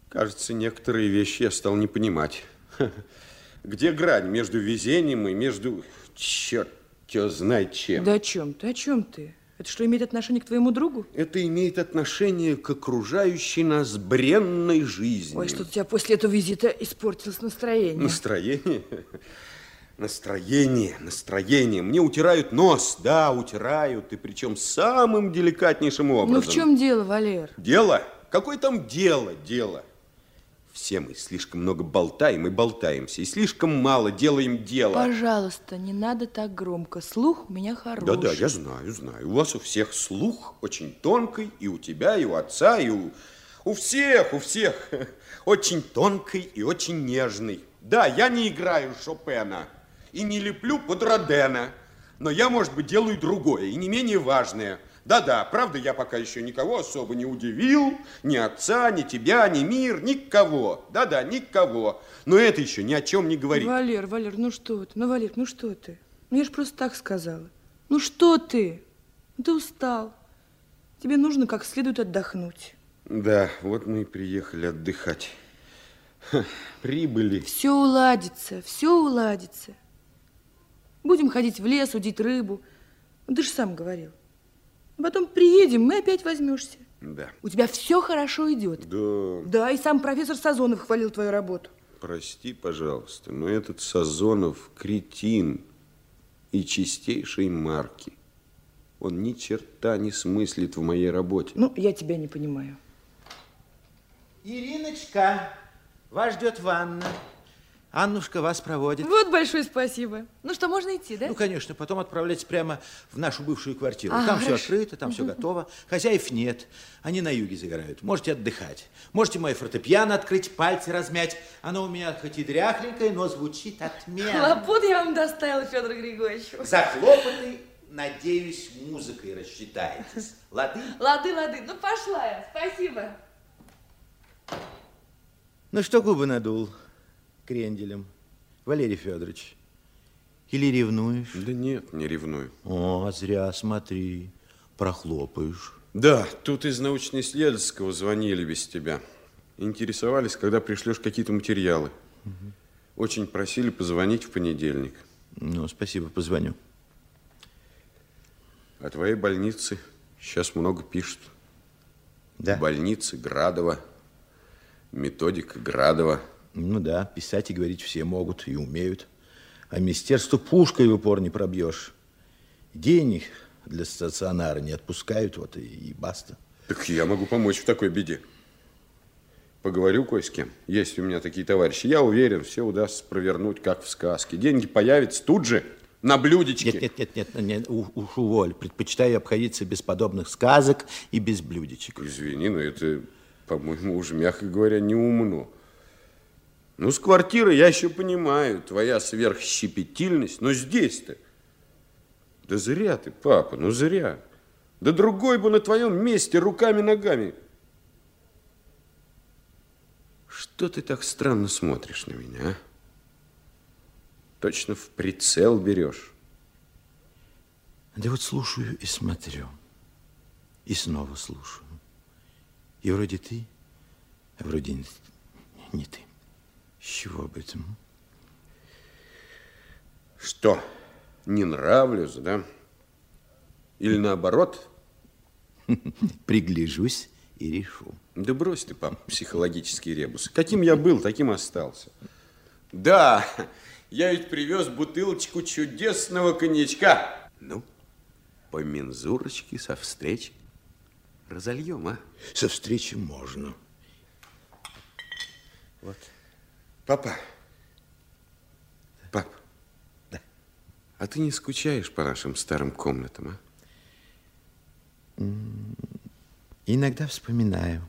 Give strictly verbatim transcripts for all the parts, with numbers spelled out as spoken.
Кажется, некоторые вещи я стал не понимать. Где грань между везением и между... Черт тебя знает чем. Да о чем ты? О чем ты? Это что, имеет отношение к твоему другу? Это имеет отношение к окружающей нас бренной жизни. Ой, что у тебя после этого визита испортилось настроение. Настроение? Настроение, настроение. Мне утирают нос. Да, утирают. И причем самым деликатнейшим образом. Ну, в чем дело, Валер? Дело? Какое там дело, дело? Все мы слишком много болтаем и болтаемся, и слишком мало делаем дела. Пожалуйста, не надо так громко. Слух у меня хороший. Да-да, я знаю, знаю. У вас у всех слух очень тонкий, и у тебя, и у отца, и у... У всех, у всех. Очень тонкий и очень нежный. Да, я не играю Шопена и не леплю под Родена, но я, может быть, делаю другое, и не менее важное. Да-да, правда, я пока еще никого особо не удивил, ни отца, ни тебя, ни мир, никого. Да-да, никого. Но это еще ни о чем не говорит. Валер, Валер, ну что ты? Ну, Валер, ну что ты? Ну, я же просто так сказала. Ну, что ты? Ты устал. Тебе нужно как следует отдохнуть. Да, вот мы и приехали отдыхать. Ха, прибыли. Все уладится, все уладится. Будем ходить в лес, удить рыбу. Ну, ты же сам говорил. Потом приедем, мы опять возьмешься. Да. У тебя все хорошо идет. Да. Да, и сам профессор Сазонов хвалил твою работу. Прости, пожалуйста, но этот Сазонов кретин и чистейшей марки. Он ни черта не смыслит в моей работе. Ну, я тебя не понимаю. Ириночка, вас ждет Ванна. Аннушка вас проводит. Вот большое спасибо. Ну что, можно идти, да? Ну, конечно, потом отправляйтесь прямо в нашу бывшую квартиру. А, там хорошо. все открыто, там все готово. Хозяев нет, они на юге загорают. Можете отдыхать. Можете мое фортепиано открыть, пальцы размять. Оно у меня хоть и дряхленькое, но звучит отменно. Хлопот я вам доставила, Федор Григорьевич. За хлопоты, надеюсь, музыкой рассчитаетесь. Лады? Лады, лады. Ну, пошла я. Спасибо. Ну, что губы надул кренделем, Валерий Федорович? Или ревнуешь? Да нет, не ревную. О, зря, смотри, прохлопаешь. Да, тут из научно-исследовательского звонили без тебя. Интересовались, когда пришлешь какие-то материалы. Угу. Очень просили позвонить в понедельник. Ну, спасибо, позвоню. О твоей больнице сейчас много пишут. Да? Больницы Градова, методика Градова. Ну да, писать и говорить все могут и умеют. А министерство пушкой в упор не пробьешь. Денег для стационара не отпускают, вот и, и баста. Так я могу помочь в такой беде. Поговорю кое с кем. Есть у меня такие товарищи. Я уверен, все удастся провернуть, как в сказке. Деньги появятся тут же, на блюдечке. Нет, нет, нет, нет, нет, уж уволь. Предпочитаю обходиться без подобных сказок и без блюдечек. Извини, но это, по-моему, уже, мягко говоря, не умно. Ну, с квартиры я еще понимаю, твоя сверхщепетильность, но здесь-то... Да зря ты, папа, ну зря. Да другой бы на твоем месте руками-ногами. Что ты так странно смотришь на меня, а? Точно в прицел берешь. Да вот слушаю и смотрю, и снова слушаю. И вроде ты, а вроде не, не ты. С чего об этом? Что, не нравлюсь, да? Или наоборот? Пригляжусь и решу. Да брось ты, пап, психологические ребусы. Каким я был, таким остался. Да, я ведь привез бутылочку чудесного коньячка. Ну, по мензурочке со встречи разольем, а? Со встречи можно. Вот. Папа. Пап. Да. А ты не скучаешь по нашим старым комнатам, а? Иногда вспоминаю.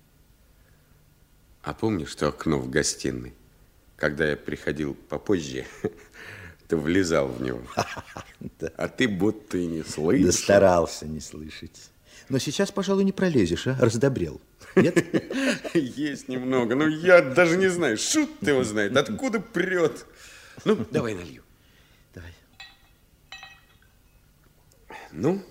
А помнишь то окно в гостиной? Когда я приходил попозже, ты влезал в него. А ты будто и не слышал. Да старался не слышать. Но сейчас, пожалуй, не пролезешь, а? Раздобрел. Нет? Есть немного. Ну, я даже не знаю. Шут его знает. Откуда прет. Ну, давай налью. Давай. Ну,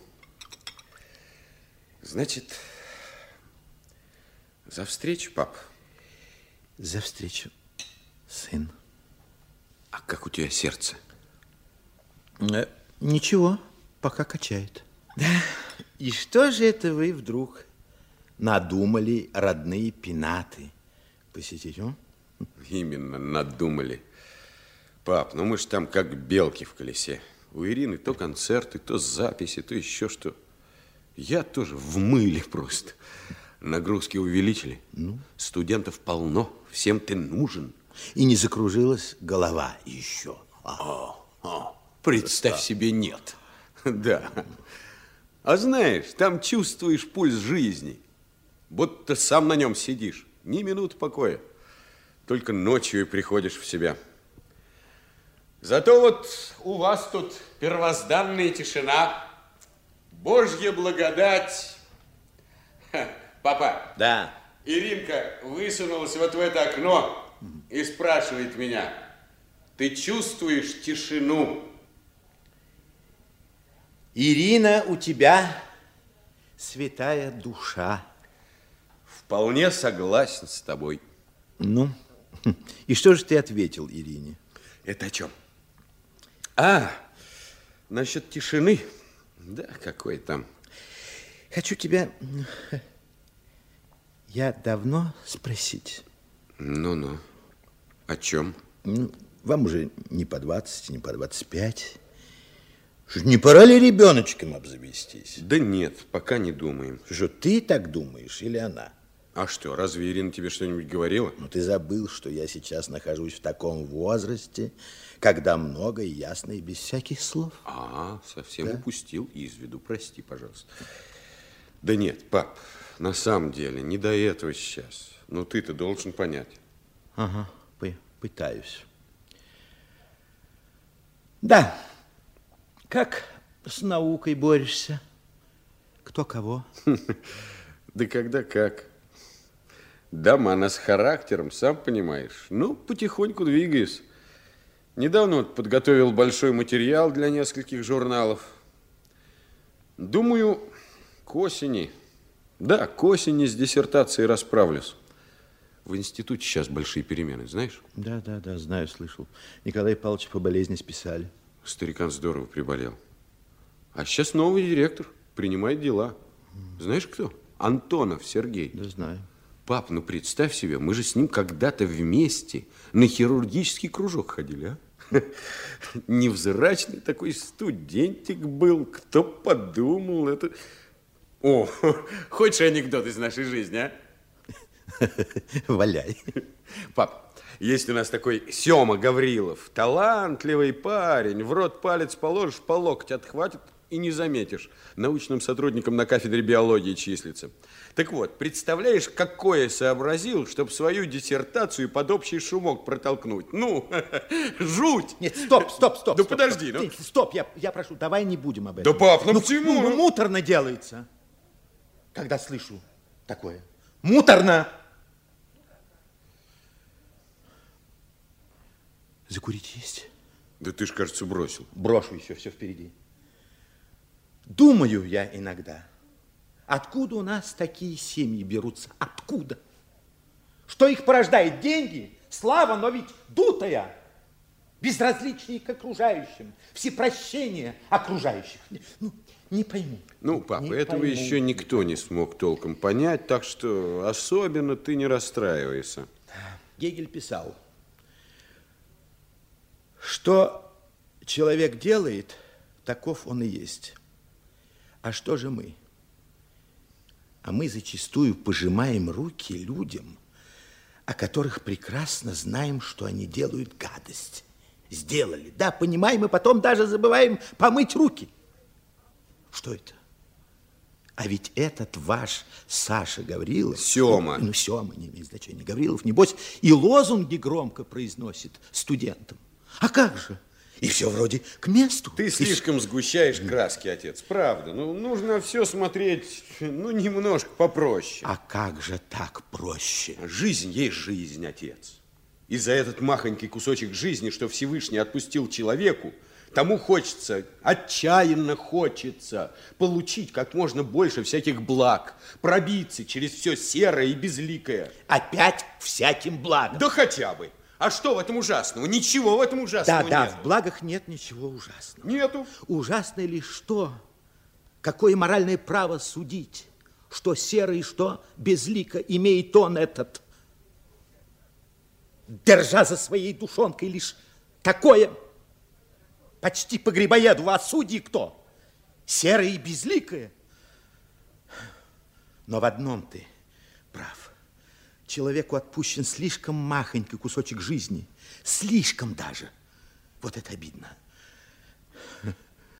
значит, за встречу, пап. За встречу, сын. А как у тебя сердце? Э, ничего, пока качает. Да. И что же это вы вдруг надумали родные пенаты посетить, а? Именно, надумали. Пап, ну мы ж там как белки в колесе. У Ирины то концерты, то записи, то еще что. Я тоже в мыле просто. Нагрузки увеличили. Ну? Студентов полно, всем ты нужен. И не закружилась голова еще. А, а, представь себе, нет. Да. А знаешь, там чувствуешь пульс жизни. Будто сам на нем сидишь. Ни минуты покоя. Только ночью и приходишь в себя. Зато вот у вас тут первозданная тишина, Божья благодать. Ха, папа. Да. Иринка высунулась вот в это окно и спрашивает меня: ты чувствуешь тишину? Ирина, у тебя святая душа. Вполне согласен с тобой. Ну, и что же ты ответил Ирине? Это о чем? А, насчет тишины. Да, какой там. Хочу тебя, я давно спросить. Ну-ну, о чем? Ну, вам уже не по двадцать, не по двадцать пять. Не пора ли ребеночком обзавестись? Да нет, пока не думаем. Что, ты так думаешь или она? А что, разве Ирина тебе что-нибудь говорила? Ну, ты забыл, что я сейчас нахожусь в таком возрасте, когда много и ясно, и без всяких слов. А, совсем Да? упустил из виду, прости, пожалуйста. Да нет, пап, на самом деле, не до этого сейчас. Ну, ты-то должен понять. Ага, пытаюсь. Да, как с наукой борешься? Кто кого? Да когда как. Дама, она с характером, сам понимаешь. Ну, потихоньку двигаюсь. Недавно вот подготовил большой материал для нескольких журналов. Думаю, к осени, да, к осени с диссертацией расправлюсь. В институте сейчас большие перемены, знаешь? Да, да, да, знаю, слышал. Николай Павлович по болезни списали. Старикан здорово приболел. А сейчас новый директор принимает дела. Знаешь кто? Антонов Сергей. Да, знаю. Пап, ну представь себе, мы же с ним когда-то вместе на хирургический кружок ходили, а? Невзрачный такой студентик был, кто подумал это... О, хочешь анекдот из нашей жизни, а? Валяй. Пап, есть у нас такой Сёма Гаврилов, талантливый парень, в рот палец положишь, по локоть отхватит и не заметишь. Научным сотрудником на кафедре биологии числится. Так вот, представляешь, какое сообразил, чтобы свою диссертацию под общий шумок протолкнуть? Ну, жуть! Нет, стоп, стоп, стоп. Да стоп, подожди, стоп. ну. Ты, стоп, я, я прошу, давай не будем об этом. Да, пап, ну ну почему? Ну, муторно делается, когда слышу такое. Муторно! Закурить есть? Да ты ж, кажется, бросил. Брошу еще, все впереди. Думаю я иногда, откуда у нас такие семьи берутся? Откуда? Что их порождает? Деньги, слава, но ведь дутая, безразличие к окружающим, всепрощение окружающих. Ну, не пойму. Ну, папа, не этого пойму. еще никто не смог толком понять, так что особенно ты не расстраивайся. Гегель писал, что человек делает, таков он и есть. А что же мы? А мы зачастую пожимаем руки людям, о которых прекрасно знаем, что они делают гадость. Сделали, да, понимаем, и потом даже забываем помыть руки. Что это? А ведь этот ваш Саша Гаврилов... Сёма. Ну, Сёма, не имеет значения. Гаврилов, небось, и лозунги громко произносит студентам. А как же? И все вроде к месту. Ты слишком сгущаешь краски, отец, правда. Ну, нужно все смотреть, ну, немножко попроще. А как же так проще? Жизнь есть жизнь, отец. И за этот махонький кусочек жизни, что Всевышний отпустил человеку, Тому хочется, отчаянно хочется получить как можно больше всяких благ, пробиться через все серое и безликое. Опять к всяким благам. Да хотя бы. А что в этом ужасного? Ничего в этом ужасного да, да, нет. в благах нет ничего ужасного. Нету. Ужасно лишь то, какое моральное право судить, что серо и что безлико имеет он этот, держа за своей душонкой лишь такое, почти погребоеду, а судьи кто? Серое и безликое. Но в одном ты прав. Человеку отпущен слишком махонький кусочек жизни. Слишком даже. Вот это обидно.